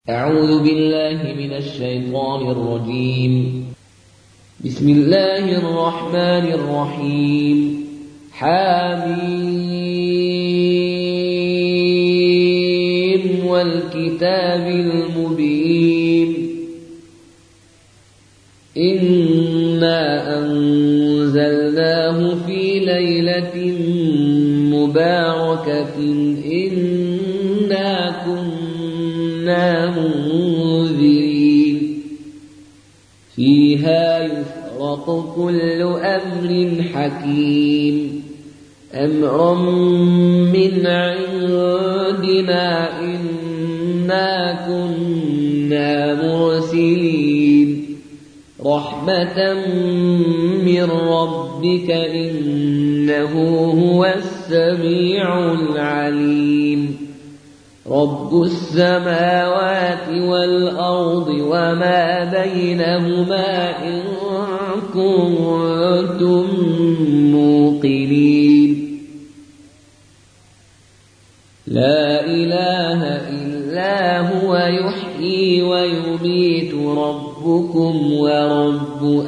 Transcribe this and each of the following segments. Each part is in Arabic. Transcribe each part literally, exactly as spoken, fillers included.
أعوذ بالله من الشيطان الرجيم. بسم الله الرحمن الرحيم. حميم والكتاب المبين. إنا أنزلناه في ليلة مباركة إنا كنا منذرين فيها يفرق كل أمر حكيم أمرا من عندنا إنا كنا مرسلين رحمة من ربك إنه هو السميع العليم. رب السماوات والأرض وما بينهما إن كنتم موقنين. لا إله إلا هو يحيي ويميت ربكم ورب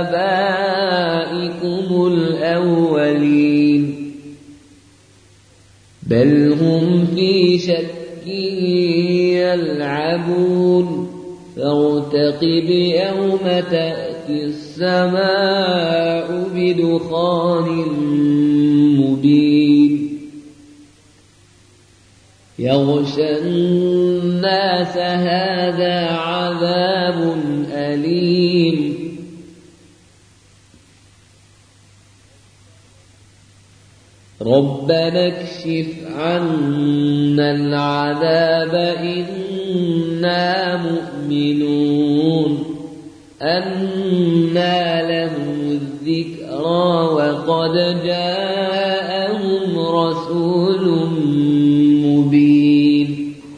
آبائكم الأولين بل هم في شك يلعبون فارتقب يوم تأتي السماء بدخان مبين يغشى الناس هذا عذاب أليم. ربنا اكشف عنا العذاب إنا مؤمنون. أنى لهم الذكرى وقد جاءهم رسول مبين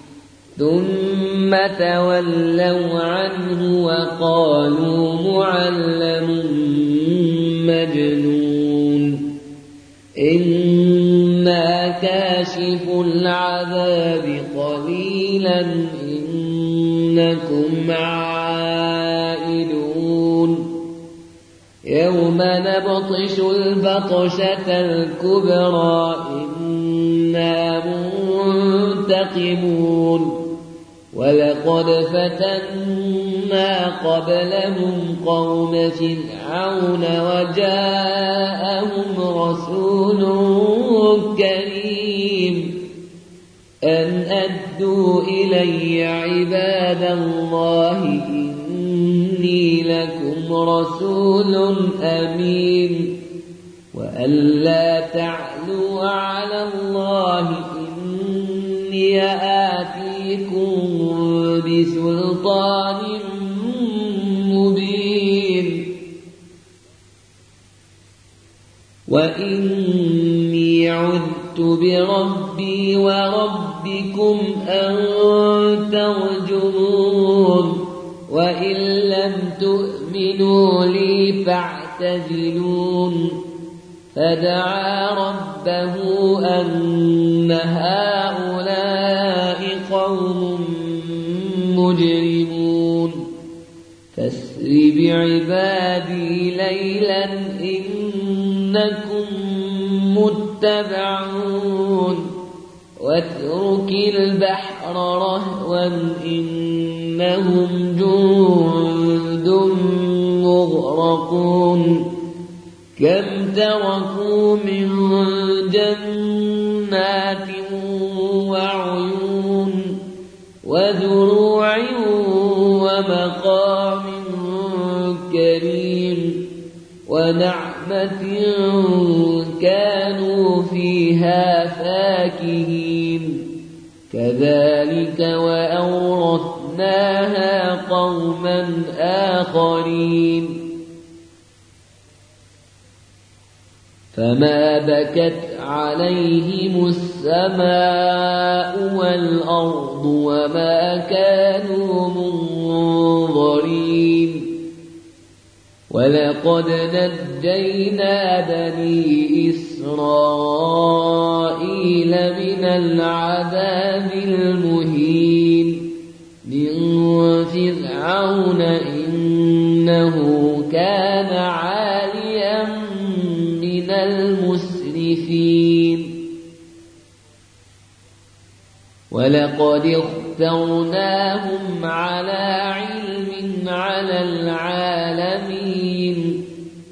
ثم تولوا عنه وقالوا معلم مجنون. إنا كاشف العذاب قليلا إنكم عائدون. يوم نبطش البطشة الكبرى إنا منتقمون. ولقد فتنا قبلهم قوم فرعون وجاءهم رسول كريم أن أدوا إلي عباد الله إني لكم رسول أمين وأن لا تعلوا على الله إني آتيكم بسلطان مبين وإني عذت بربي وربكم أن ترجمون وإن لم تؤمنوا لي فاعتزلون. فدعا ربه أن هؤلاء قوم مجرمون فاسر بعبادي ليلا إنكم متبعون واترك البحر رهوا إنهم جند مغرقون. كم تركوا من جنات وعيون وزروع ومقام كريم ونعمة كانوا فيها فاكهين. كذلك وأورثناها قوما آخرين. فما بكت عليهم السماء والأرض وما كانوا منظرين. ولقد نجينا بني إسرائيل من العذاب المهين من فرعون إنه كان عاليا من المسرفين ولقد اخترناهم على علم على العالمين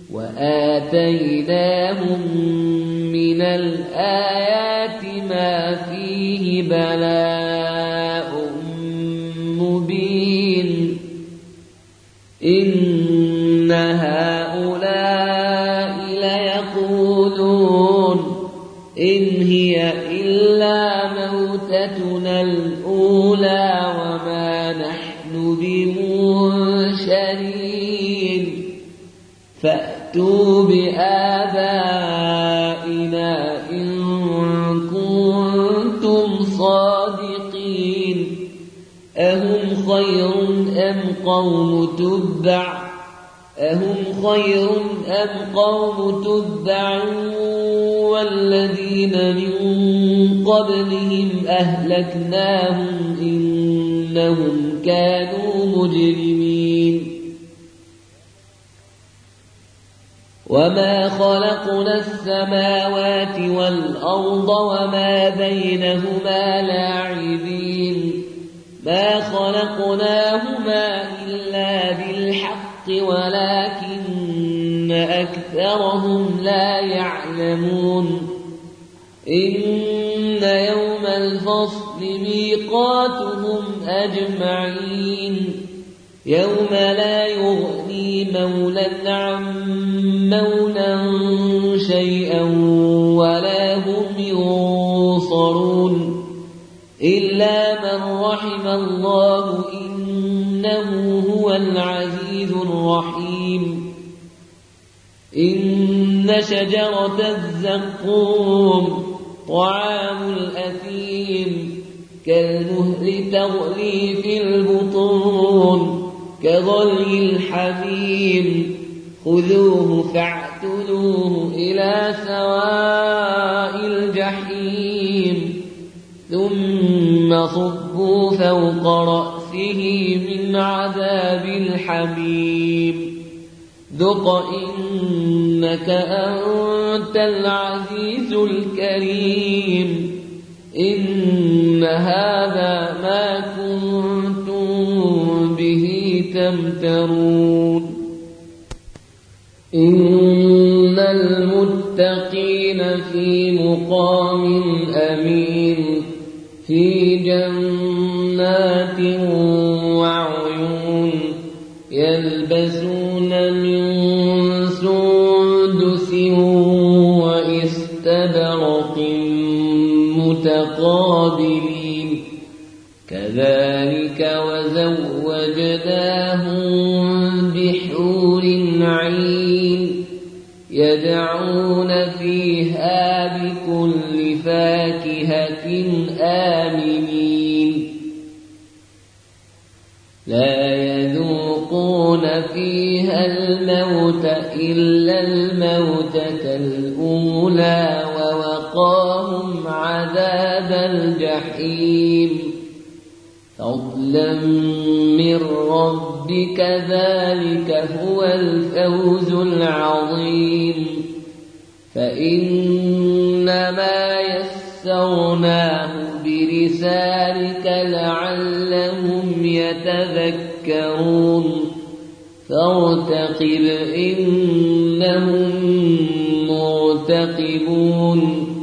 وآتيناهم من الآيات ما فيه بلاء مبين إن هؤلاء ليقولون إن هي إلا موتتنا الأولى وما نحن بمنشرين فأتوا بآبائنا إن كنتم صادقين أهم خير أم قوم تبع أهم خير أم قوم تبع والذين من قبلهم أهلكناهم إنهم كانوا مجرمين وما خلقنا السماوات والأرض وما بينهما لاعبين ما خلقناهما إلا بالحق ولكن أكثرهم لا يعلمون إن يوم الفصل ميقاتهم أجمعين يوم لا يغني مولى عن مولى شيئا ولا هم ينصرون إلا من رحم الله إنه هو العزيز الرحيم إن شجرة الزقوم طعام الأثيم كالمهل تغلي في البطون كغلي الحميم خذوه فاعتلوه إلى سواء الجحيم ثم صبوا فوق رأسه من عذاب الحميم ذق إنك أنت العزيز الكريم إن هذا ما كنتم به تمترون إن المتقين في مقام أمين في جنات وعيون يلبسون من سندس وإستبرق متقابلين كذلك وزوجناهم بحور عين يدعون فيها بكل فاكهة آمنين لا يذوقون فيها الموت إلا الموتة الأولى ووقاهم عذاب الجحيم فضلا من ربك ذلك هو الفوز العظيم فإنما يسرناه بلسانك لعلهم يتذكرون فارتقب إنهم مرتقبون